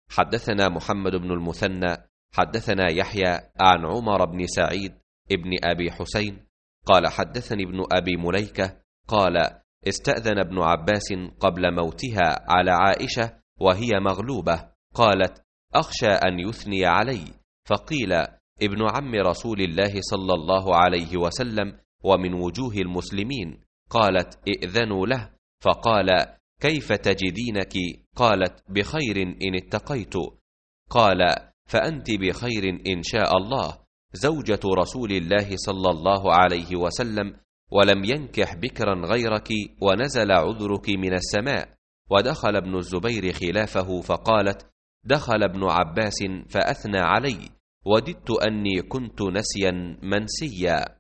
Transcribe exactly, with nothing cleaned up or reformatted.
حدثنا محمد بن المثنى حدثنا يحيى عن عمر بن سعيد ابن أبي حسين قال حدثني ابن أبي مليكة قال استأذن ابن عباس قبل موتها على عائشة وهي مغلوبة، قالت أخشى أن يثني علي، فقيل ابن عم رسول الله صلى الله عليه وسلم ومن وجوه المسلمين، قالت ائذنوا له، فقال كيف تجدينك؟ قالت بخير إن اتقيت، قال فأنت بخير إن شاء الله، زوجة رسول الله صلى الله عليه وسلم، ولم ينكح بكرا غيرك، ونزل عذرك من السماء. ودخل ابن الزبير خلافه فقالت دخل ابن عباس فأثنى علي، وددت أني كنت نسيا منسيا.